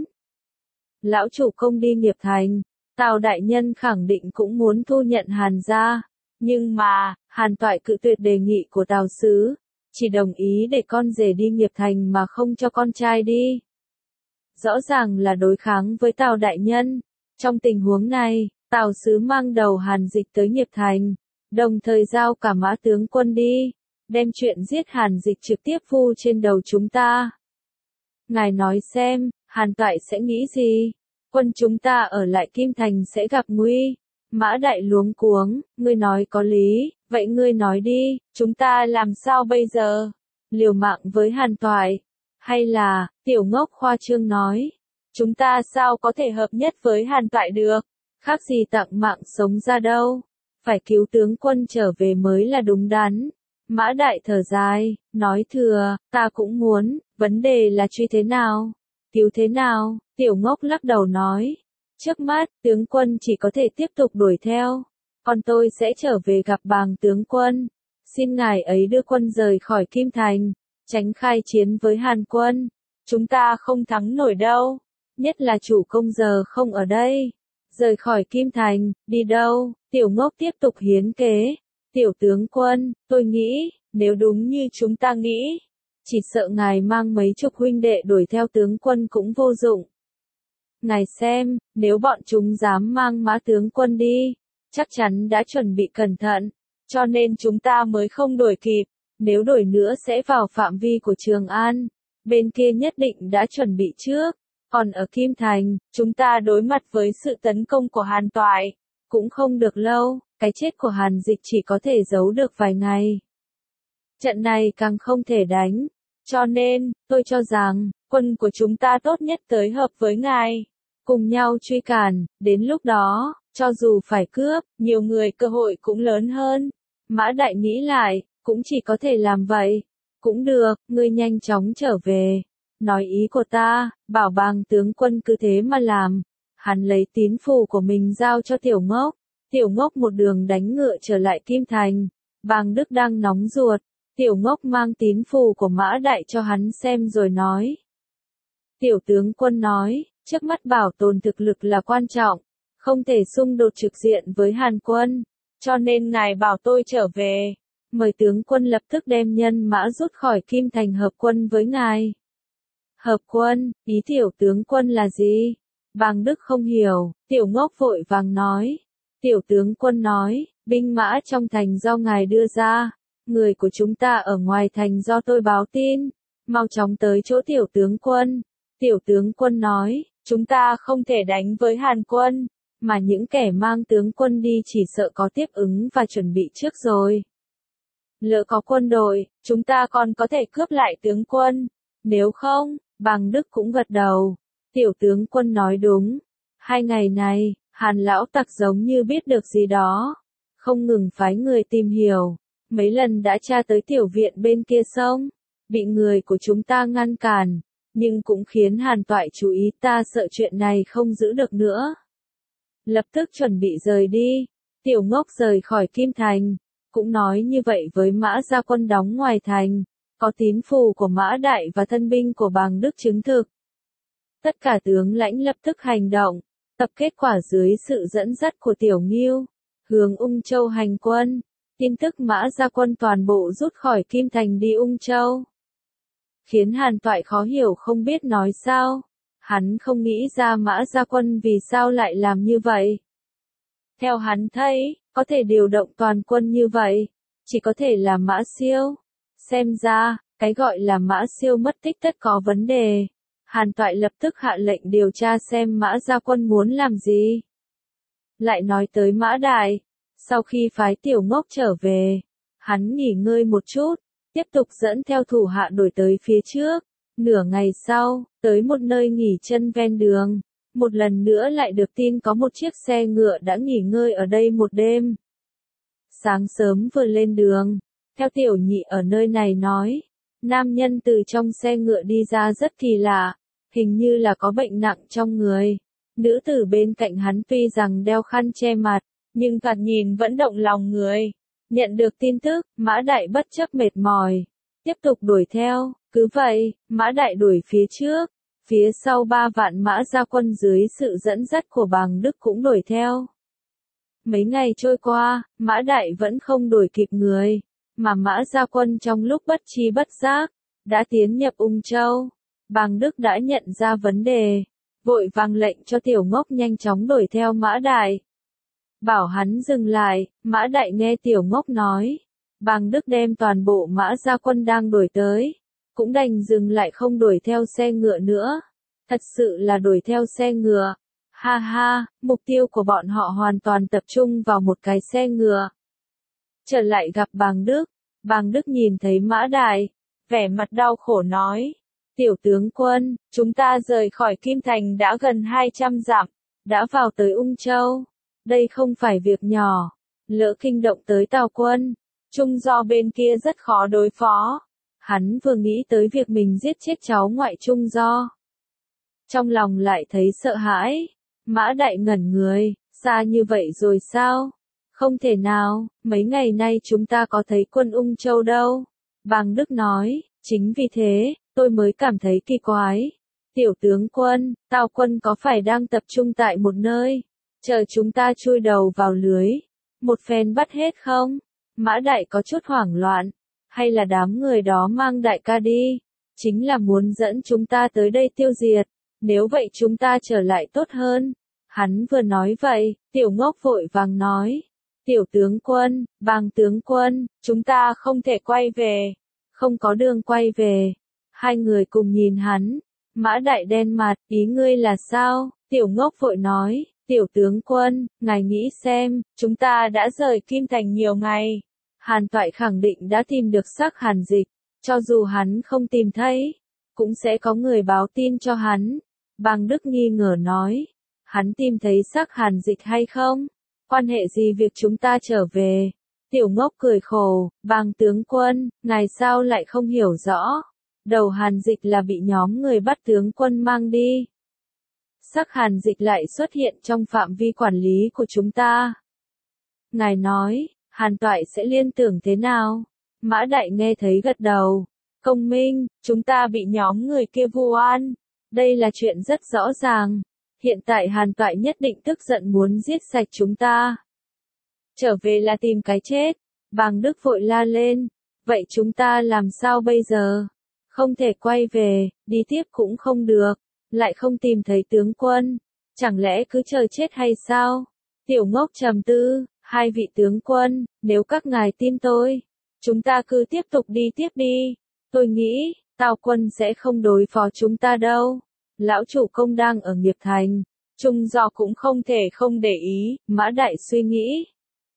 Lão chủ công đi Nghiệp Thành, Tào đại nhân khẳng định cũng muốn thu nhận Hàn gia, nhưng mà, Hàn Toại cự tuyệt đề nghị của Tào Sứ, chỉ đồng ý để con rể đi Nghiệp Thành mà không cho con trai đi. Rõ ràng là đối kháng với Tào đại nhân. Trong tình huống này, Tào Sứ mang đầu Hàn Dịch tới Nghiệp Thành, đồng thời giao cả Mã tướng quân đi, đem chuyện giết Hàn Dịch trực tiếp phu trên đầu chúng ta. Ngài nói xem, Hàn Toại sẽ nghĩ gì? Quân chúng ta ở lại Kim Thành sẽ gặp nguy. Mã Đại luống cuống, ngươi nói có lý, vậy ngươi nói đi, chúng ta làm sao bây giờ? Liều mạng với Hàn Toại? Hay là, Tiểu Ngốc khoa trương nói, chúng ta sao có thể hợp nhất với Hàn Toại được? Khác gì tặng mạng sống ra đâu? Phải cứu tướng quân trở về mới là đúng đắn. Mã Đại thở dài, nói thừa, ta cũng muốn, vấn đề là truy thế nào? Cứu thế nào? Tiểu Ngốc lắc đầu nói. Trước mắt, tướng quân chỉ có thể tiếp tục đuổi theo. Còn tôi sẽ trở về gặp Bàng tướng quân. Xin ngài ấy đưa quân rời khỏi Kim Thành, tránh khai chiến với Hàn quân. Chúng ta không thắng nổi đâu. Nhất là chủ công giờ không ở đây. Rời khỏi Kim Thành, đi đâu? Tiểu Ngốc tiếp tục hiến kế. Tiểu tướng quân, tôi nghĩ, nếu đúng như chúng ta nghĩ, chỉ sợ ngài mang mấy chục huynh đệ đuổi theo tướng quân cũng vô dụng. Ngài xem, nếu bọn chúng dám mang Mã tướng quân đi, chắc chắn đã chuẩn bị cẩn thận, cho nên chúng ta mới không đuổi kịp, nếu đuổi nữa sẽ vào phạm vi của Trường An, bên kia nhất định đã chuẩn bị trước, còn ở Kim Thành, chúng ta đối mặt với sự tấn công của Hàn Toại, cũng không được lâu. cái chết của Hàn Dịch chỉ có thể giấu được vài ngày. Trận này càng không thể đánh. Cho nên, tôi cho rằng, quân của chúng ta tốt nhất tới hợp với ngài. Cùng nhau truy cản, đến lúc đó, cho dù phải cướp, nhiều người cơ hội cũng lớn hơn. Mã Đại nghĩ lại, cũng chỉ có thể làm vậy. Cũng được, ngươi nhanh chóng trở về. Nói ý của ta, bảo Bàng tướng quân cứ thế mà làm. Hắn lấy tín phù của mình giao cho Tiểu Ngốc. Tiểu Ngốc một đường đánh ngựa trở lại Kim Thành. Bàng Đức đang nóng ruột. Tiểu Ngốc mang tín phù của Mã Đại cho hắn xem rồi nói. Tiểu tướng quân nói, trước mắt bảo tồn thực lực là quan trọng, không thể xung đột trực diện với Hàn quân, cho nên ngài bảo tôi trở về. Mời tướng quân lập tức đem nhân mã rút khỏi Kim Thành hợp quân với ngài. Hợp quân, ý tiểu tướng quân là gì? Bàng Đức không hiểu, Tiểu Ngốc vội vàng nói. Tiểu tướng quân nói, binh mã trong thành do ngài đưa ra, người của chúng ta ở ngoài thành do tôi báo tin, mau chóng tới chỗ tiểu tướng quân. Tiểu tướng quân nói, chúng ta không thể đánh với Hàn quân, mà những kẻ mang tướng quân đi chỉ sợ có tiếp ứng và chuẩn bị trước rồi. Lỡ có quân đội, chúng ta còn có thể cướp lại tướng quân, nếu không, Bàng Đức cũng gật đầu. Tiểu tướng quân nói đúng, 2 ngày này, Hàn lão tặc giống như biết được gì đó, không ngừng phái người tìm hiểu, mấy lần đã tra tới tiểu viện bên kia sông, bị người của chúng ta ngăn cản, nhưng cũng khiến Hàn Toại chú ý, ta sợ chuyện này không giữ được nữa. Lập tức chuẩn bị rời đi, Tiểu Ngốc rời khỏi Kim Thành, cũng nói như vậy với Mã Gia Quân đóng ngoài thành, có tín phù của Mã Đại và thân binh của Bàng Đức chứng thực. Tất cả tướng lãnh lập tức hành động, tập kết quả dưới sự dẫn dắt của Tiểu Ngưu, hướng Ung Châu hành quân. Tin tức Mã Gia Quân toàn bộ rút khỏi Kim Thành đi Ung Châu, khiến Hàn Toại khó hiểu không biết nói sao. Hắn không nghĩ ra Mã Gia Quân vì sao lại làm như vậy. Theo hắn thấy, có thể điều động toàn quân như vậy, chỉ có thể là Mã Siêu. Xem ra, cái gọi là Mã Siêu mất tích tất có vấn đề. Hàn Toại lập tức hạ lệnh điều tra xem Mã Gia Quân muốn làm gì. Lại nói tới Mã Đại, sau khi phái Tiểu Ngốc trở về, hắn nghỉ ngơi một chút, tiếp tục dẫn theo thủ hạ đuổi tới phía trước. Nửa ngày sau, tới một nơi nghỉ chân ven đường, một lần nữa lại được tin có một chiếc xe ngựa đã nghỉ ngơi ở đây một đêm. Sáng sớm vừa lên đường, theo Tiểu Nhị ở nơi này nói, nam nhân từ trong xe ngựa đi ra rất kỳ lạ, hình như là có bệnh nặng trong người. Nữ tử bên cạnh hắn tuy rằng đeo khăn che mặt, nhưng thoạt nhìn vẫn động lòng người. Nhận được tin tức, Mã Đại bất chấp mệt mỏi, tiếp tục đuổi theo. Cứ vậy, Mã Đại đuổi phía trước, phía sau 3 vạn Mã Gia Quân dưới sự dẫn dắt của Bàng Đức cũng đuổi theo. Mấy ngày trôi qua, Mã Đại vẫn không đuổi kịp người, mà Mã Gia Quân trong lúc bất tri bất giác, đã tiến nhập Ung Châu. Bàng Đức đã nhận ra vấn đề, vội vàng lệnh cho Tiểu Ngốc nhanh chóng đuổi theo Mã Đại. Bảo hắn dừng lại, Mã Đại nghe Tiểu Ngốc nói. Bàng Đức đem toàn bộ Mã Gia Quân đang đuổi tới, cũng đành dừng lại không đuổi theo xe ngựa nữa. Thật sự là đuổi theo xe ngựa. Ha ha, mục tiêu của bọn họ hoàn toàn tập trung vào một cái xe ngựa. Trở lại gặp Bàng Đức nhìn thấy Mã Đại, vẻ mặt đau khổ nói. Tiểu tướng quân, chúng ta rời khỏi Kim Thành đã gần 200 dặm, đã vào tới Ung Châu. Đây không phải việc nhỏ, lỡ kinh động tới Tào quân, Trung Do bên kia rất khó đối phó. Hắn vừa nghĩ tới việc mình giết chết cháu ngoại Trung Do, trong lòng lại thấy sợ hãi. Mã Đại ngẩn người, xa như vậy rồi sao? Không thể nào, mấy ngày nay chúng ta có thấy quân Ung Châu đâu. Bàng Đức nói, chính vì thế, tôi mới cảm thấy kỳ quái. Tiểu tướng quân, Tào quân có phải đang tập trung tại một nơi, chờ chúng ta chui đầu vào lưới, một phen bắt hết không? Mã Đại có chút hoảng loạn, hay là đám người đó mang đại ca đi, chính là muốn dẫn chúng ta tới đây tiêu diệt, nếu vậy chúng ta trở lại tốt hơn. Hắn vừa nói vậy, Tiểu Ngốc vội vàng nói, Tiểu tướng quân, Bàng tướng quân, chúng ta không thể quay về, không có đường quay về. Hai người cùng nhìn hắn, Mã Đại đen mặt, ý ngươi là sao? Tiểu Ngốc vội nói, Tiểu tướng quân, ngài nghĩ xem, chúng ta đã rời Kim Thành nhiều ngày. Hàn Toại khẳng định đã tìm được xác Hàn Dịch, cho dù hắn không tìm thấy, cũng sẽ có người báo tin cho hắn. Bàng Đức nghi ngờ nói, hắn tìm thấy xác Hàn Dịch hay không? Quan hệ gì việc chúng ta trở về? Tiểu Ngốc cười khổ, Bàng tướng quân, ngài sao lại không hiểu rõ? Đầu Hàn Dịch là bị nhóm người bắt tướng quân mang đi. Xác Hàn Dịch lại xuất hiện trong phạm vi quản lý của chúng ta. Ngài nói, Hàn Toại sẽ liên tưởng thế nào? Mã Đại nghe thấy gật đầu. Công minh, chúng ta bị nhóm người kia vu oan. Đây là chuyện rất rõ ràng. Hiện tại Hàn Toại nhất định tức giận muốn giết sạch chúng ta. Trở về là tìm cái chết. Bàng Đức vội la lên. Vậy chúng ta làm sao bây giờ? Không thể quay về, đi tiếp cũng không được. Lại không tìm thấy tướng quân. Chẳng lẽ cứ chờ chết hay sao? Tiểu Ngốc trầm tư. Hai vị tướng quân, nếu các ngài tin tôi, chúng ta cứ tiếp tục đi tiếp đi. Tôi nghĩ, Tào quân sẽ không đối phó chúng ta đâu. Lão chủ công đang ở Nghiệp Thành. Trung Do cũng không thể không để ý, Mã Đại suy nghĩ.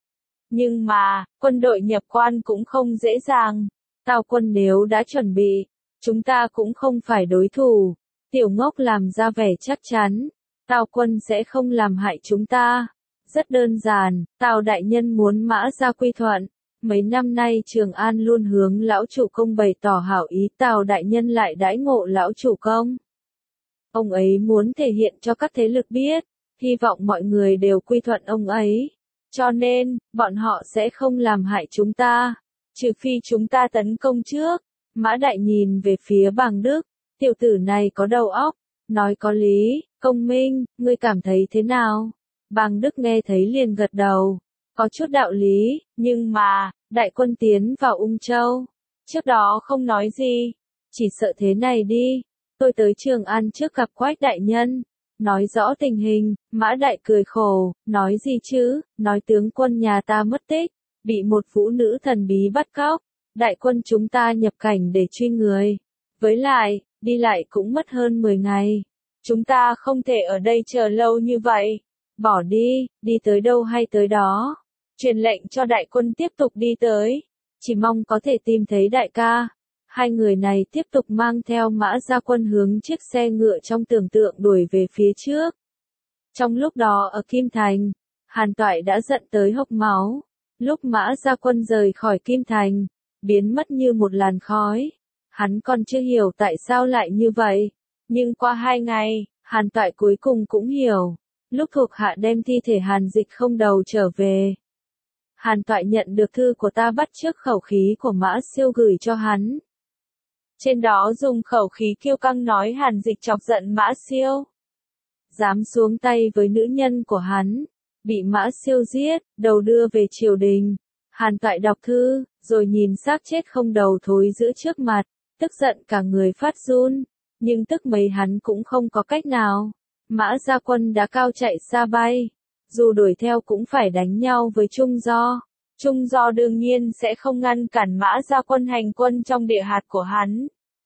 Nhưng mà, quân đội nhập quan cũng không dễ dàng. Tào quân nếu đã chuẩn bị, chúng ta cũng không phải đối thủ. Tiểu Ngốc làm ra vẻ chắc chắn. Tào quân sẽ không làm hại chúng ta. Rất đơn giản, Tào đại nhân muốn Mã Gia quy thuận. Mấy năm nay Trường An luôn hướng lão chủ công bày tỏ hảo ý, Tào đại nhân lại đãi ngộ lão chủ công. Ông ấy muốn thể hiện cho các thế lực biết, hy vọng mọi người đều quy thuận ông ấy. Cho nên, bọn họ sẽ không làm hại chúng ta, trừ phi chúng ta tấn công trước. Mã Đại nhìn về phía Bàng Đức, tiểu tử này có đầu óc, nói có lý. Công minh, ngươi cảm thấy thế nào? Bàng Đức nghe thấy liền gật đầu, có chút đạo lý, nhưng mà, đại quân tiến vào Ung Châu. Trước đó không nói gì, chỉ sợ thế này đi. Tôi tới Trường An trước gặp Quách đại nhân, nói rõ tình hình. Mã Đại cười khổ, nói gì chứ? Nói tướng quân nhà ta mất tích, bị một phụ nữ thần bí bắt cóc. Đại quân chúng ta nhập cảnh để truy người. Với lại, đi lại cũng mất hơn 10 ngày. Chúng ta không thể ở đây chờ lâu như vậy. Bỏ đi tới đâu hay tới đó. Truyền lệnh cho đại quân tiếp tục đi tới. Chỉ mong có thể tìm thấy đại ca. Hai người này tiếp tục mang theo Mã Gia quân hướng chiếc xe ngựa trong tưởng tượng đuổi về phía trước. Trong lúc đó ở Kim Thành, Hàn Toại đã giận tới hộc máu. Lúc Mã Gia quân rời khỏi Kim Thành, biến mất như một làn khói. Hắn còn chưa hiểu tại sao lại như vậy. Nhưng qua 2 ngày, Hàn Toại cuối cùng cũng hiểu. Lúc thuộc hạ đem thi thể Hàn Dịch không đầu trở về. Hàn Toại nhận được thư của ta bắt chước khẩu khí của Mã Siêu gửi cho hắn. Trên đó dùng khẩu khí kiêu căng nói Hàn Dịch chọc giận Mã Siêu. Dám xuống tay với nữ nhân của hắn. Bị Mã Siêu giết, đầu đưa về triều đình. Hàn Toại đọc thư, rồi nhìn xác chết không đầu thối giữa trước mặt. Tức giận cả người phát run. Nhưng tức mấy hắn cũng không có cách nào. Mã Gia quân đã cao chạy xa bay. Dù đuổi theo cũng phải đánh nhau với Trung Do. Trung Do đương nhiên sẽ không ngăn cản Mã Gia quân hành quân trong địa hạt của hắn.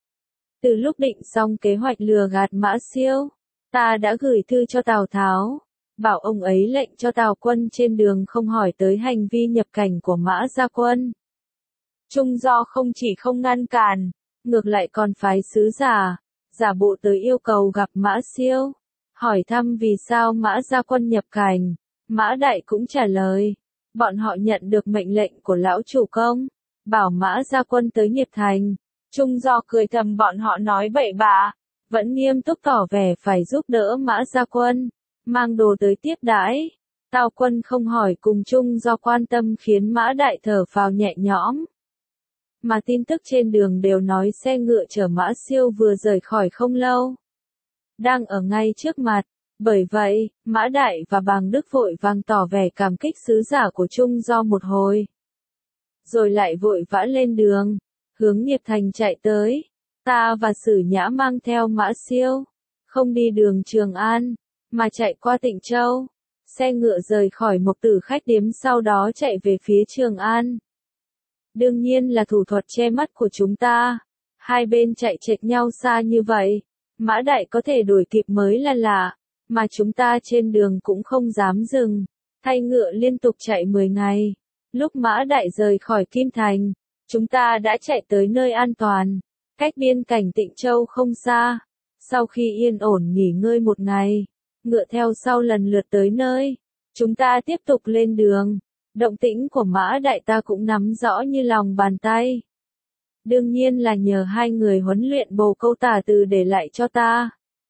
Từ lúc định xong kế hoạch lừa gạt Mã Siêu, ta đã gửi thư cho Tào Tháo, bảo ông ấy lệnh cho Tào quân trên đường không hỏi tới hành vi nhập cảnh của Mã Gia quân. Trung Do không chỉ không ngăn cản, ngược lại còn phái sứ giả bộ tới yêu cầu gặp Mã Siêu, hỏi thăm vì sao Mã Gia quân nhập cảnh. Mã Đại cũng trả lời, bọn họ nhận được mệnh lệnh của lão chủ công, bảo Mã Gia quân tới Nghiệp Thành. Trung Do cười thầm bọn họ nói bậy bạ, vẫn nghiêm túc tỏ vẻ phải giúp đỡ Mã Gia quân, mang đồ tới tiếp đãi. Tào quân không hỏi cùng Trung Do quan tâm khiến Mã Đại thở phào nhẹ nhõm. Mà tin tức trên đường đều nói xe ngựa chở Mã Siêu vừa rời khỏi không lâu, đang ở ngay trước mặt. Bởi vậy, Mã Đại và Bàng Đức vội vàng tỏ vẻ cảm kích sứ giả của Trung Do một hồi. Rồi lại vội vã lên đường, hướng Nghiệp Thành chạy tới. Ta và Sử Nhã mang theo Mã Siêu, không đi đường Trường An, mà chạy qua Tịnh Châu. Xe ngựa rời khỏi Mộc Tử khách điếm sau đó chạy về phía Trường An. Đương nhiên là thủ thuật che mắt của chúng ta. Hai bên chạy chệch nhau xa như vậy, Mã Đại có thể đuổi kịp mới là lạ. mà chúng ta trên đường cũng không dám dừng, thay ngựa liên tục chạy 10 ngày. Lúc Mã Đại rời khỏi Kim Thành, chúng ta đã chạy tới nơi an toàn, cách biên cảnh Tịnh Châu không xa. Sau khi yên ổn nghỉ ngơi một ngày, ngựa theo sau lần lượt tới nơi, chúng ta tiếp tục lên đường. Động tĩnh của Mã Đại ta cũng nắm rõ như lòng bàn tay. Đương nhiên là nhờ hai người huấn luyện bồ câu tả từ để lại cho ta.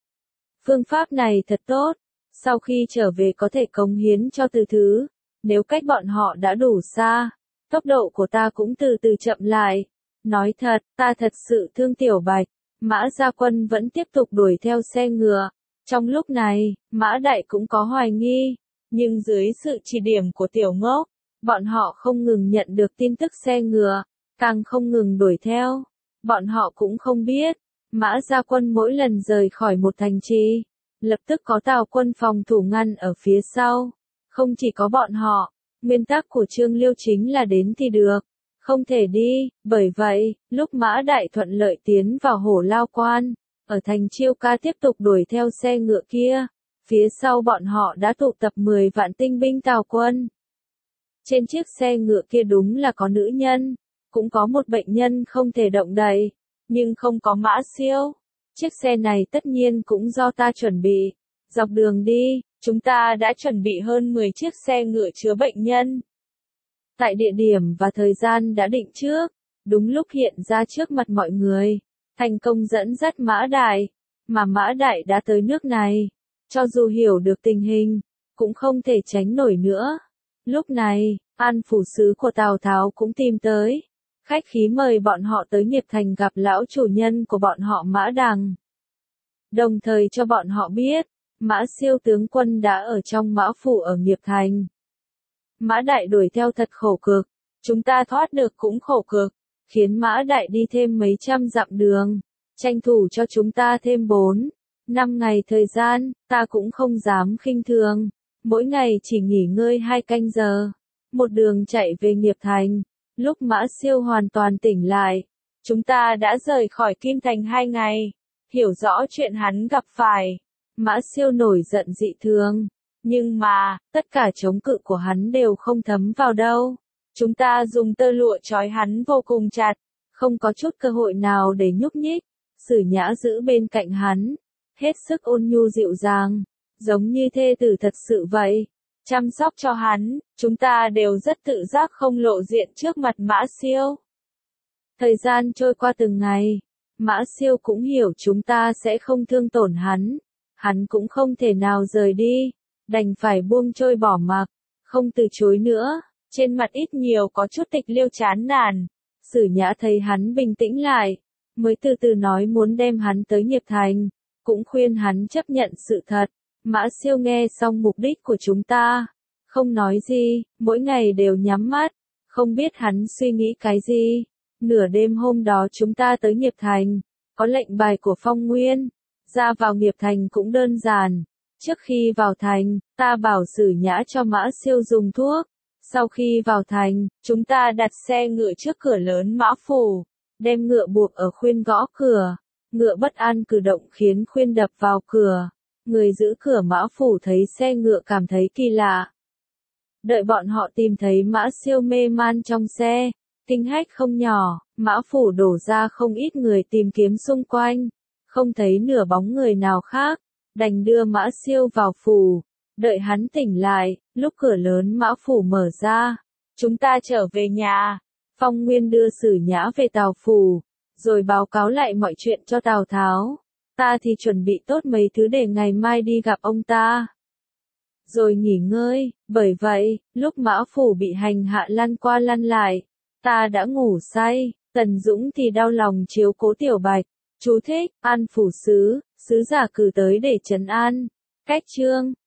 Phương pháp này thật tốt, sau khi trở về có thể cống hiến cho từ thứ. Nếu cách bọn họ đã đủ xa, tốc độ của ta cũng từ từ chậm lại. Nói thật, ta thật sự thương Tiểu Bạch. Mã Gia Quân vẫn tiếp tục đuổi theo xe ngựa. Trong lúc này, Mã Đại cũng có hoài nghi, nhưng dưới sự chỉ điểm của Tiểu Ngốc, bọn họ không ngừng nhận được tin tức xe ngựa, càng không ngừng đuổi theo. Bọn họ cũng không biết, Mã Gia Quân mỗi lần rời khỏi một thành trì, lập tức có Tào quân phòng thủ ngăn ở phía sau. Không chỉ có bọn họ, nguyên tắc của Trương Liêu chính là đến thì được, không thể đi. Bởi vậy, lúc Mã Đại thuận lợi tiến vào Hổ Lao Quan, ở thành Chiêu Ca tiếp tục đuổi theo xe ngựa kia, phía sau bọn họ đã tụ tập 10 vạn tinh binh Tào quân. Trên chiếc xe ngựa kia đúng là có nữ nhân, cũng có một bệnh nhân không thể động đậy, nhưng không có Mã Siêu. Chiếc xe này tất nhiên cũng do ta chuẩn bị. Dọc đường đi, chúng ta đã chuẩn bị hơn 10 chiếc xe ngựa chứa bệnh nhân. Tại địa điểm và thời gian đã định trước, đúng lúc hiện ra trước mặt mọi người, thành công dẫn dắt Mã Đại, mà Mã Đại đã tới nước này, cho dù hiểu được tình hình, cũng không thể tránh nổi nữa. Lúc này, An phủ sứ của Tào Tháo cũng tìm tới, khách khí mời bọn họ tới Nghiệp Thành gặp lão chủ nhân của bọn họ Mã Đằng. Đồng thời cho bọn họ biết, Mã Siêu tướng quân đã ở trong Mã phủ ở Nghiệp Thành. Mã Đại đuổi theo thật khổ cực, chúng ta thoát được cũng khổ cực, khiến Mã Đại đi thêm mấy trăm dặm đường, tranh thủ cho chúng ta thêm 4-5 ngày thời gian, ta cũng không dám khinh thường, mỗi ngày chỉ nghỉ ngơi 2 canh giờ, một đường chạy về Nghiệp Thành. Lúc Mã Siêu hoàn toàn tỉnh lại, chúng ta đã rời khỏi Kim Thành 2 ngày, hiểu rõ chuyện hắn gặp phải. Mã Siêu nổi giận dị thường, nhưng mà, tất cả chống cự của hắn đều không thấm vào đâu. Chúng ta dùng tơ lụa trói hắn vô cùng chặt, không có chút cơ hội nào để nhúc nhích. Sử Nhã giữ bên cạnh hắn, hết sức ôn nhu dịu dàng, giống như thê tử thật sự vậy. Chăm sóc cho hắn, chúng ta đều rất tự giác không lộ diện trước mặt Mã Siêu. Thời gian trôi qua từng ngày, Mã Siêu cũng hiểu chúng ta sẽ không thương tổn hắn cũng không thể nào rời đi, đành phải buông trôi bỏ mặc, không từ chối nữa, trên mặt ít nhiều có chút tịch liêu chán nản. Sử Nhã thấy hắn bình tĩnh lại, mới từ từ nói muốn đem hắn tới Nghiệp Thành, cũng khuyên hắn chấp nhận sự thật. Mã Siêu nghe xong mục đích của chúng ta, không nói gì, mỗi ngày đều nhắm mắt, không biết hắn suy nghĩ cái gì. Nửa đêm hôm đó chúng ta tới Nghiệp Thành, có lệnh bài của Phong Nguyên, ra vào Nghiệp Thành cũng đơn giản. Trước khi vào thành, ta bảo Sử Nhã cho Mã Siêu dùng thuốc. Sau khi vào thành, chúng ta đặt xe ngựa trước cửa lớn Mã phủ, đem ngựa buộc ở khuyên gõ cửa. Ngựa bất an cử động khiến khuyên đập vào cửa. Người giữ cửa Mã phủ thấy xe ngựa cảm thấy kỳ lạ. Đợi bọn họ tìm thấy Mã Siêu mê man trong xe, kinh hách không nhỏ, Mã phủ đổ ra không ít người tìm kiếm xung quanh, không thấy nửa bóng người nào khác, đành đưa Mã Siêu vào phủ. Đợi hắn tỉnh lại, lúc cửa lớn Mã phủ mở ra, chúng ta trở về nhà. Phong Nguyên đưa Sử Nhã về Tào phủ, rồi báo cáo lại mọi chuyện cho Tào Tháo. Ta thì chuẩn bị tốt mấy thứ để ngày mai đi gặp ông ta, rồi nghỉ ngơi. Bởi vậy, lúc Mã phủ bị hành hạ lăn qua lăn lại, ta đã ngủ say. Tần Dũng thì đau lòng chiếu cố Tiểu Bạch. Chú thích, An phủ sứ, sứ giả cử tới để trấn an. Cách chương